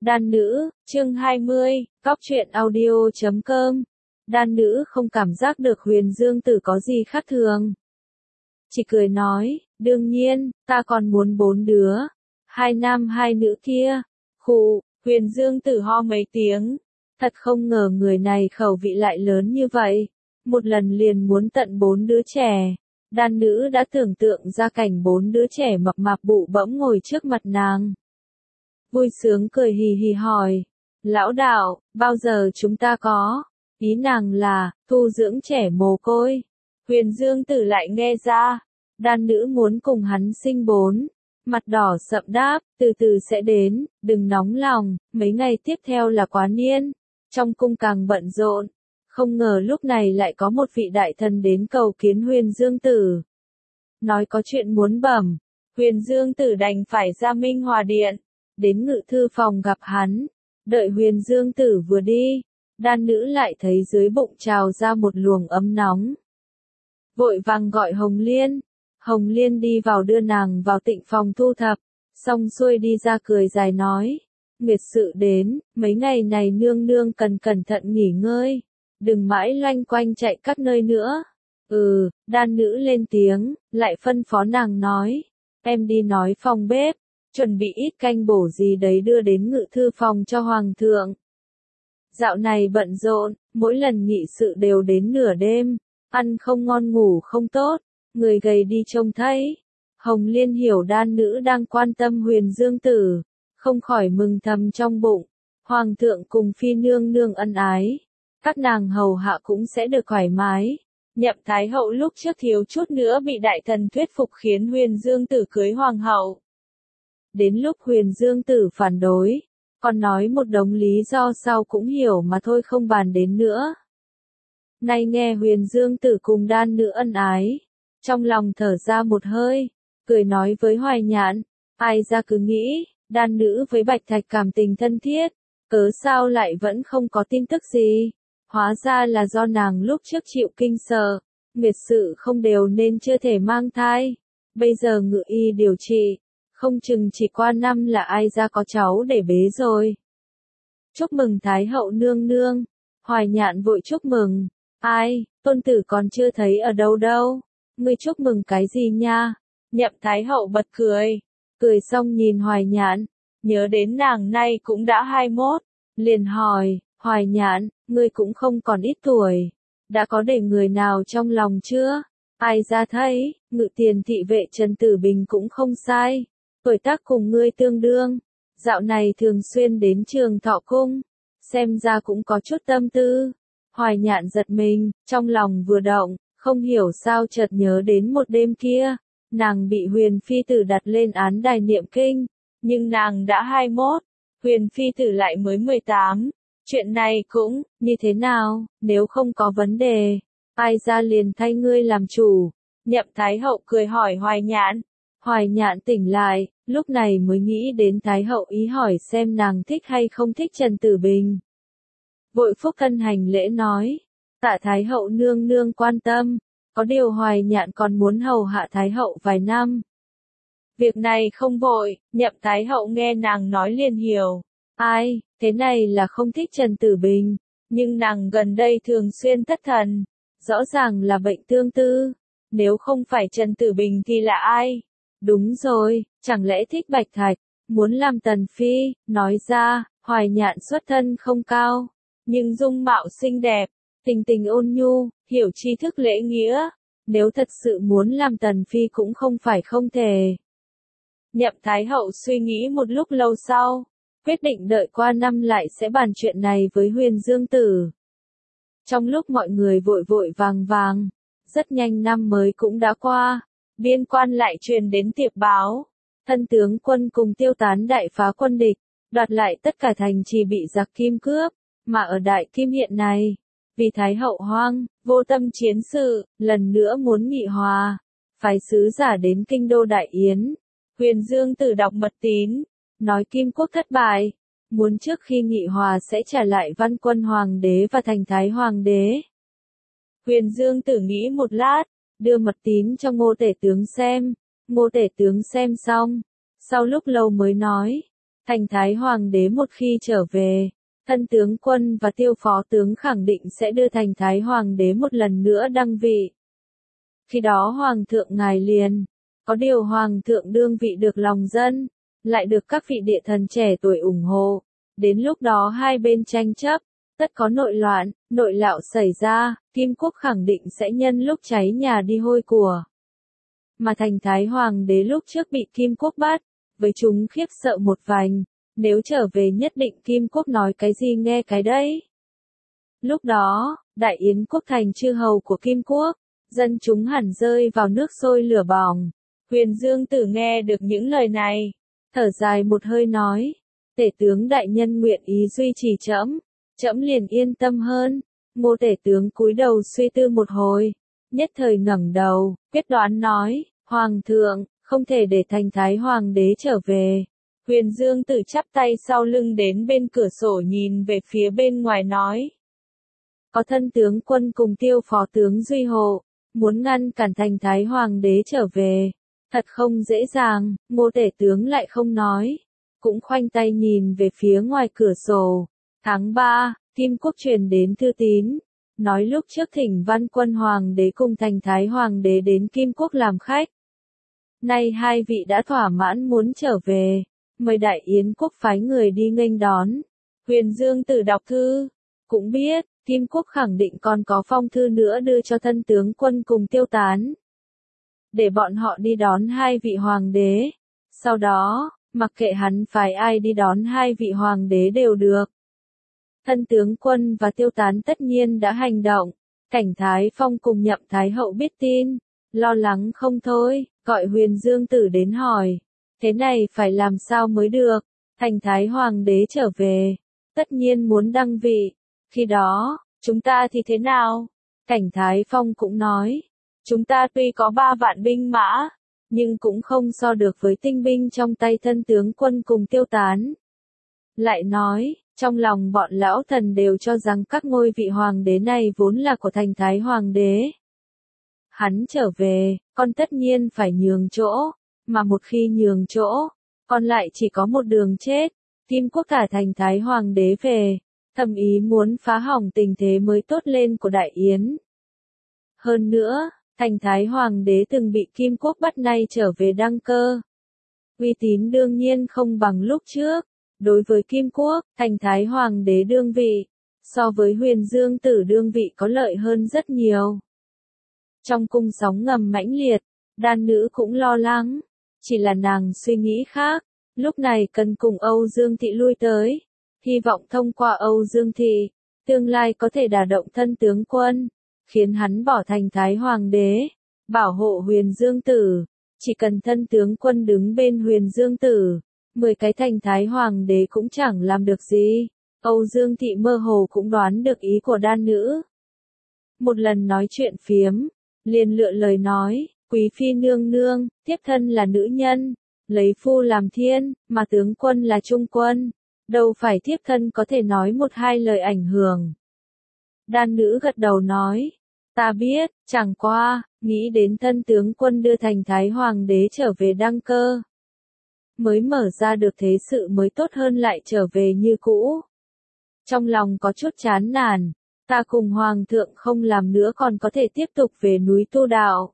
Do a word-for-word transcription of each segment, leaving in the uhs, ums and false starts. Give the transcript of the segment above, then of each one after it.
Đan nữ, chương hai mươi, cóc truyện audio chấm com. Đan nữ không cảm giác được Huyền Dương Tử có gì khác thường. Chỉ cười nói, đương nhiên, ta còn muốn bốn đứa. Hai nam hai nữ kia. Khụ, Huyền Dương Tử ho mấy tiếng. Thật không ngờ người này khẩu vị lại lớn như vậy. Một lần liền muốn tận bốn đứa trẻ. Đan nữ đã tưởng tượng ra cảnh bốn đứa trẻ mập mạp bụ bẫm ngồi trước mặt nàng. Vui sướng cười hì hì hỏi, lão đạo, bao giờ chúng ta có? Ý nàng là, thu dưỡng trẻ mồ côi. Huyền Dương Tử lại nghe ra, đan nữ muốn cùng hắn sinh bốn. Mặt đỏ sậm đáp, từ từ sẽ đến, đừng nóng lòng, mấy ngày tiếp theo là quá niên. Trong cung càng bận rộn, không ngờ lúc này lại có một vị đại thần đến cầu kiến Huyền Dương Tử. Nói có chuyện muốn bẩm, Huyền Dương Tử đành phải ra Minh Hòa Điện. Đến ngự thư phòng gặp hắn, đợi Huyền Dương Tử vừa đi, đan nữ lại thấy dưới bụng trào ra một luồng ấm nóng. Vội vàng gọi Hồng Liên, Hồng Liên đi vào đưa nàng vào tịnh phòng thu thập, xong xuôi đi ra cười dài nói, nguyệt sự đến, mấy ngày này nương nương cần cẩn thận nghỉ ngơi, đừng mãi loanh quanh chạy các nơi nữa. Ừ, đan nữ lên tiếng, lại phân phó nàng nói, em đi nói phòng bếp. Chuẩn bị ít canh bổ gì đấy đưa đến ngự thư phòng cho hoàng thượng. Dạo này bận rộn, mỗi lần nghị sự đều đến nửa đêm, ăn không ngon ngủ không tốt, người gầy đi trông thấy. Hồng Liên hiểu đan nữ đang quan tâm Huyền Dương Tử, không khỏi mừng thầm trong bụng. Hoàng thượng cùng phi nương nương ân ái, các nàng hầu hạ cũng sẽ được thoải mái. Nhậm Thái Hậu lúc trước thiếu chút nữa bị đại thần thuyết phục khiến Huyền Dương Tử cưới hoàng hậu. Đến lúc Huyền Dương Tử phản đối, còn nói một đống lý do sau cũng hiểu mà thôi không bàn đến nữa. Nay nghe Huyền Dương Tử cùng đan nữ ân ái, trong lòng thở ra một hơi, cười nói với Hoài Nhạn, ai ra cứ nghĩ, đan nữ với Bạch Thạch cảm tình thân thiết, cớ sao lại vẫn không có tin tức gì, hóa ra là do nàng lúc trước chịu kinh sợ, nguyệt sự không đều nên chưa thể mang thai, bây giờ ngự y điều trị. Không chừng chỉ qua năm là ai ra có cháu để bế rồi. Chúc mừng Thái Hậu nương nương. Hoài Nhạn vội chúc mừng. Ai, tôn tử còn chưa thấy ở đâu đâu. Ngươi chúc mừng cái gì nha? Nhậm Thái Hậu bật cười. Cười xong nhìn Hoài Nhạn. Nhớ đến nàng nay cũng đã hai mốt. Liền hỏi, Hoài Nhạn, ngươi cũng không còn ít tuổi. Đã có để người nào trong lòng chưa? Ai ra thấy, ngự tiền thị vệ Trần Tử Bình cũng không sai. Tuổi tác cùng ngươi tương đương, dạo này thường xuyên đến Trường Thọ Cung, xem ra cũng có chút tâm tư. Hoài Nhạn giật mình, trong lòng vừa động, không hiểu sao chợt nhớ đến một đêm kia, nàng bị Huyền Phi Tử đặt lên án đài niệm kinh, nhưng nàng đã hai mốt, Huyền Phi Tử lại mới mười tám, chuyện này cũng, như thế nào, nếu không có vấn đề, ai ra liền thay ngươi làm chủ. Nhậm Thái Hậu cười hỏi Hoài Nhạn. Hoài Nhạn tỉnh lại, lúc này mới nghĩ đến Thái Hậu ý hỏi xem nàng thích hay không thích Trần Tử Bình. Vội phúc thân hành lễ nói, tạ Thái Hậu nương nương quan tâm, có điều Hoài Nhạn còn muốn hầu hạ Thái Hậu vài năm. Việc này không vội, Nhậm Thái Hậu nghe nàng nói liền hiểu. Ai, thế này là không thích Trần Tử Bình, nhưng nàng gần đây thường xuyên thất thần, rõ ràng là bệnh tương tư, nếu không phải Trần Tử Bình thì là ai? Đúng rồi, chẳng lẽ thích Bạch Thạch, muốn làm tần phi, nói ra, Hoài Nhạn xuất thân không cao, nhưng dung mạo xinh đẹp, tình tình ôn nhu, hiểu tri thức lễ nghĩa, nếu thật sự muốn làm tần phi cũng không phải không thể. Nhậm Thái Hậu suy nghĩ một lúc lâu sau, quyết định đợi qua năm lại sẽ bàn chuyện này với Huyền Dương Tử. Trong lúc mọi người vội vội vàng vàng, rất nhanh năm mới cũng đã qua. Biên quan lại truyền đến tiệp báo, thân tướng quân cùng tiêu tán đại phá quân địch, đoạt lại tất cả thành trì bị giặc Kim cướp, mà ở Đại Kim hiện này, vì Thái Hậu hoang, vô tâm chiến sự, lần nữa muốn nghị hòa, phái sứ giả đến kinh đô Đại Yến. Huyền Dương Tử đọc mật tín, nói Kim quốc thất bại, muốn trước khi nghị hòa sẽ trả lại văn quân hoàng đế và thành thái hoàng đế. Huyền Dương Tử nghĩ một lát, đưa mật tín cho Ngô Tể tướng xem, Ngô Tể tướng xem xong, sau lúc lâu mới nói, Thành Thái Hoàng đế một khi trở về, thân tướng quân và tiêu phó tướng khẳng định sẽ đưa Thành Thái Hoàng đế một lần nữa đăng vị. Khi đó Hoàng thượng ngài liền, có điều Hoàng thượng đương vị được lòng dân, lại được các vị địa thần trẻ tuổi ủng hộ. Đến lúc đó hai bên tranh chấp, tất có nội loạn, nội lạo xảy ra, Kim Quốc khẳng định sẽ nhân lúc cháy nhà đi hôi của. Mà Thành Thái Hoàng đế lúc trước bị Kim Quốc bắt, với chúng khiếp sợ một vành, nếu trở về nhất định Kim Quốc nói cái gì nghe cái đấy. Lúc đó, Đại Yến quốc thành chư hầu của Kim Quốc, dân chúng hẳn rơi vào nước sôi lửa bỏng. Huyền Dương Tử nghe được những lời này, thở dài một hơi nói, tể tướng đại nhân nguyện ý duy trì trẫm, trẫm liền yên tâm hơn. Ngô tể tướng cúi đầu suy tư một hồi, nhất thời ngẩng đầu, quyết đoán nói, Hoàng thượng, không thể để Thành Thái Hoàng đế trở về. Huyền Dương Tử chắp tay sau lưng đến bên cửa sổ nhìn về phía bên ngoài nói. Có thân tướng quân cùng tiêu phó tướng Duy hộ, muốn ngăn cản Thành Thái Hoàng đế trở về. Thật không dễ dàng, Ngô tể tướng lại không nói. Cũng khoanh tay nhìn về phía ngoài cửa sổ. Tháng ba, Kim Quốc truyền đến thư tín. Nói lúc trước thỉnh Văn Quân Hoàng đế cùng Thành Thái Hoàng đế đến Kim Quốc làm khách. Nay hai vị đã thỏa mãn muốn trở về. Mời Đại Yến quốc phái người đi nghênh đón. Huyền Dương Tử đọc thư, cũng biết, Kim Quốc khẳng định còn có phong thư nữa đưa cho thân tướng quân cùng Tiêu Tán. Để bọn họ đi đón hai vị hoàng đế. Sau đó, mặc kệ hắn phái ai đi đón hai vị hoàng đế đều được. Thân tướng quân và Tiêu Tán tất nhiên đã hành động. Cảnh Thái Phong cùng Nhậm Thái Hậu biết tin, lo lắng không thôi, gọi Huyền Dương Tử đến hỏi. Thế này phải làm sao mới được? Thành Thái Hoàng đế trở về, tất nhiên muốn đăng vị. Khi đó, chúng ta thì thế nào? Cảnh Thái Phong cũng nói, chúng ta tuy có ba vạn binh mã, nhưng cũng không so được với tinh binh trong tay thân tướng quân cùng Tiêu Tán. Lại nói, trong lòng bọn lão thần đều cho rằng các ngôi vị hoàng đế này vốn là của Thành Thái Hoàng đế. Hắn trở về, con tất nhiên phải nhường chỗ. Mà một khi nhường chỗ, còn lại chỉ có một đường chết. Kim Quốc cả Thành Thái Hoàng đế về, thầm ý muốn phá hỏng tình thế mới tốt lên của Đại Yến. Hơn nữa, Thành Thái Hoàng đế từng bị Kim Quốc bắt nay trở về đăng cơ. Uy tín đương nhiên không bằng lúc trước. Đối với Kim Quốc, Thành Thái Hoàng đế đương vị, so với Huyền Dương Tử đương vị có lợi hơn rất nhiều. Trong cung sóng ngầm mãnh liệt, đan nữ cũng lo lắng. Chỉ là nàng suy nghĩ khác, lúc này cần cùng Âu Dương Thị lui tới, hy vọng thông qua Âu Dương Thị, tương lai có thể đả động thân tướng quân, khiến hắn bỏ Thành Thái Hoàng đế, bảo hộ Huyền Dương Tử. Chỉ cần thân tướng quân đứng bên Huyền Dương Tử, mười cái Thành Thái Hoàng đế cũng chẳng làm được gì. Âu Dương Thị mơ hồ cũng đoán được ý của đan nữ. Một lần nói chuyện phiếm, liền lựa lời nói. Quý phi nương nương, thiếp thân là nữ nhân, lấy phu làm thiên, mà tướng quân là trung quân, đâu phải thiếp thân có thể nói một hai lời ảnh hưởng. Đan nữ gật đầu nói, ta biết, chẳng qua, nghĩ đến thân tướng quân đưa Thành Thái Hoàng đế trở về đăng cơ. Mới mở ra được thế sự mới tốt hơn lại trở về như cũ. Trong lòng có chút chán nản, ta cùng Hoàng thượng không làm nữa còn có thể tiếp tục về núi tu đạo.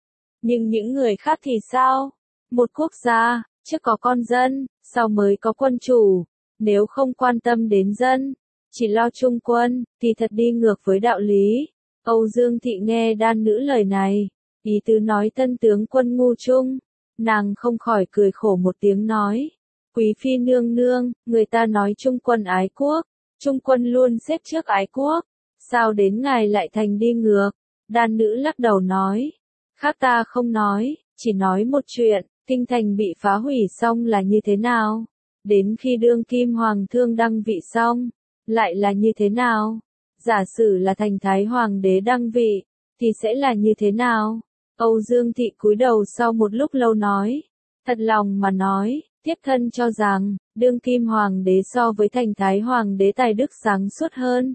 Nhưng những người khác thì sao? Một quốc gia, trước có con dân, sau mới có quân chủ. Nếu không quan tâm đến dân, chỉ lo trung quân, thì thật đi ngược với đạo lý. Âu Dương Thị nghe đan nữ lời này, ý tứ nói tân tướng quân ngu trung. Nàng không khỏi cười khổ một tiếng nói. Quý phi nương nương, người ta nói trung quân ái quốc. Trung quân luôn xếp trước ái quốc. Sao đến ngài lại thành đi ngược? Đan nữ lắc đầu nói. Khác ta không nói, chỉ nói một chuyện, kinh thành bị phá hủy xong là như thế nào? Đến khi đương kim hoàng thương đăng vị xong, lại là như thế nào? Giả sử là Thành Thái Hoàng đế đăng vị, thì sẽ là như thế nào? Âu Dương Thị cúi đầu sau một lúc lâu nói, thật lòng mà nói, tiếp thân cho rằng, đương kim hoàng đế so với Thành Thái Hoàng đế tài đức sáng suốt hơn.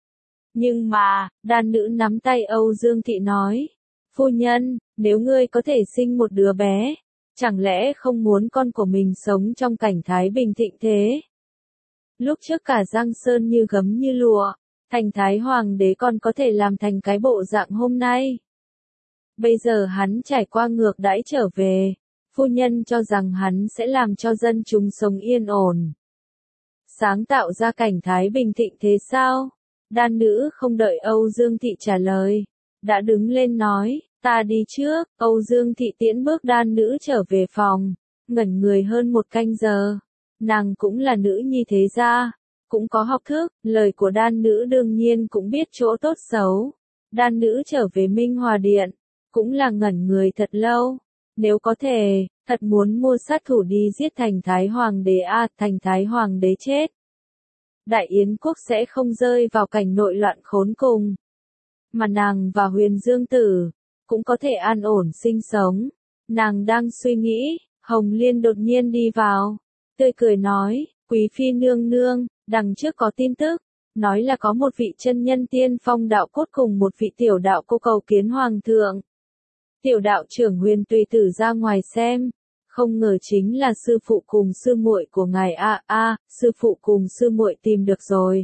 Nhưng mà, đan nữ nắm tay Âu Dương Thị nói, phu nhân, nếu ngươi có thể sinh một đứa bé, Chẳng lẽ không muốn con của mình sống trong cảnh thái bình thịnh thế? Lúc trước cả Giang Sơn như gấm như lụa, thành thái hoàng đế còn có thể làm thành cái bộ dạng hôm nay. Bây giờ hắn trải qua ngược đãi trở về, phu nhân cho rằng hắn sẽ làm cho dân chúng sống yên ổn. Sáng tạo ra cảnh thái bình thịnh thế sao? Đan nữ không đợi Âu Dương Thị trả lời, đã đứng lên nói, ta đi trước. Âu Dương Thị tiễn bước đan nữ trở về phòng, ngẩn người hơn một canh giờ. Nàng cũng là nữ nhi thế gia, cũng có học thức, lời của đan nữ đương nhiên cũng biết chỗ tốt xấu. Đan nữ trở về Minh Hòa Điện, cũng là ngẩn người thật lâu. Nếu có thể, thật muốn mua sát thủ đi giết thành thái hoàng đế a, à, thành thái hoàng đế chết. Đại Yến quốc sẽ không rơi vào cảnh nội loạn khốn cùng. Mà nàng và Huyền Dương Tử, cũng có thể an ổn sinh sống. Nàng đang suy nghĩ, Hồng Liên đột nhiên đi vào, tươi cười nói, quý phi nương nương, đằng trước có tin tức, nói là có một vị chân nhân tiên phong đạo cốt cùng một vị tiểu đạo cô cầu kiến hoàng thượng. Tiểu đạo trưởng Huyền tùy tử ra ngoài xem, không ngờ chính là sư phụ cùng sư muội của ngài a à, a, à, sư phụ cùng sư muội tìm được rồi.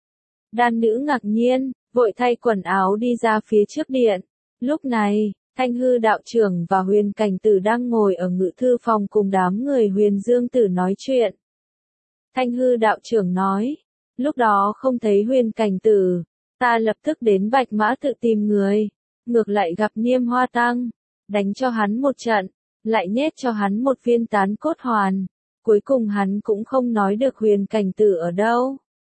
Đan nữ ngạc nhiên, vội thay quần áo đi ra phía trước điện. Lúc này, Thanh Hư đạo trưởng và Huyền Cảnh Tử đang ngồi ở ngự thư phòng cùng đám người Huyền Dương Tử nói chuyện. Thanh Hư đạo trưởng nói, lúc đó không thấy Huyền Cảnh Tử, ta lập tức đến Bạch Mã tự tìm người, ngược lại gặp Niêm Hoa Tăng, đánh cho hắn một trận, lại nhét cho hắn một viên tán cốt hoàn, cuối cùng hắn cũng không nói được Huyền Cảnh Tử ở đâu.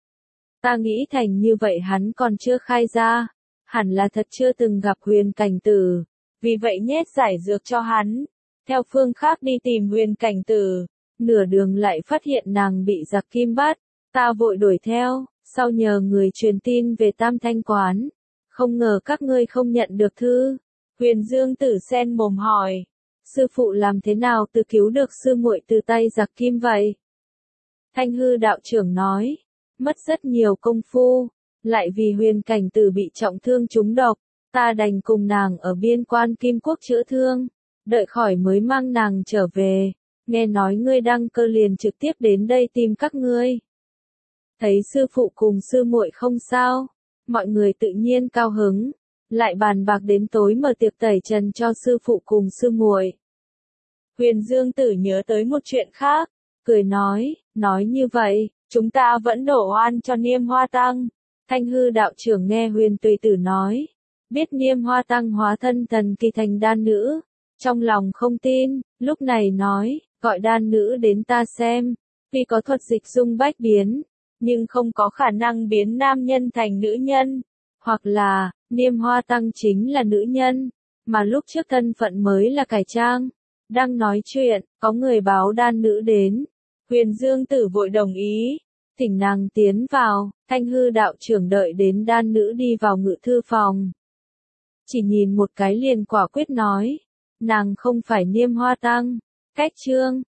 Ta nghĩ thành như vậy hắn còn chưa khai ra, hẳn là thật chưa từng gặp Huyền Cảnh Tử, vì vậy nhét giải dược cho hắn, theo phương khác đi tìm Huyền Cảnh Tử, nửa đường lại phát hiện nàng bị giặc kim bắt, ta vội đuổi theo, sau nhờ người truyền tin về Tam Thanh Quán, không ngờ các ngươi không nhận được thư. Huyền Dương Tử sen mồm hỏi, sư phụ làm thế nào tự cứu được sư muội từ tay giặc kim vậy? Thanh Hư đạo trưởng nói, mất rất nhiều công phu, lại vì Huyền Cảnh Tử bị trọng thương trúng độc, ta đành cùng nàng ở biên quan Kim Quốc chữa thương, đợi khỏi mới mang nàng trở về, nghe nói ngươi đăng cơ liền trực tiếp đến đây tìm các ngươi. Thấy sư phụ cùng sư muội không sao, mọi người tự nhiên cao hứng, lại bàn bạc đến tối mở tiệc tẩy trần cho sư phụ cùng sư muội. Huyền Dương Tử nhớ tới một chuyện khác, cười nói, nói như vậy, chúng ta vẫn đổ oan cho Niêm Hoa Tăng. Thanh Hư đạo trưởng nghe Huyền Tùy Tử nói, biết Niêm Hoa Tăng hóa thân thần kỳ thành đan nữ, trong lòng không tin, lúc này nói, gọi đan nữ đến ta xem, vì có thuật dịch dung bách biến, nhưng không có khả năng biến nam nhân thành nữ nhân, hoặc là, Niêm Hoa Tăng chính là nữ nhân, mà lúc trước thân phận mới là cải trang. Đang nói chuyện, có người báo đan nữ đến, Huyền Dương Tử vội đồng ý, thỉnh nàng tiến vào. Thanh Hư đạo trưởng đợi đến đan nữ đi vào ngự thư phòng, chỉ nhìn một cái liền quả quyết nói, nàng không phải Niêm Hoa Tăng. Cách chương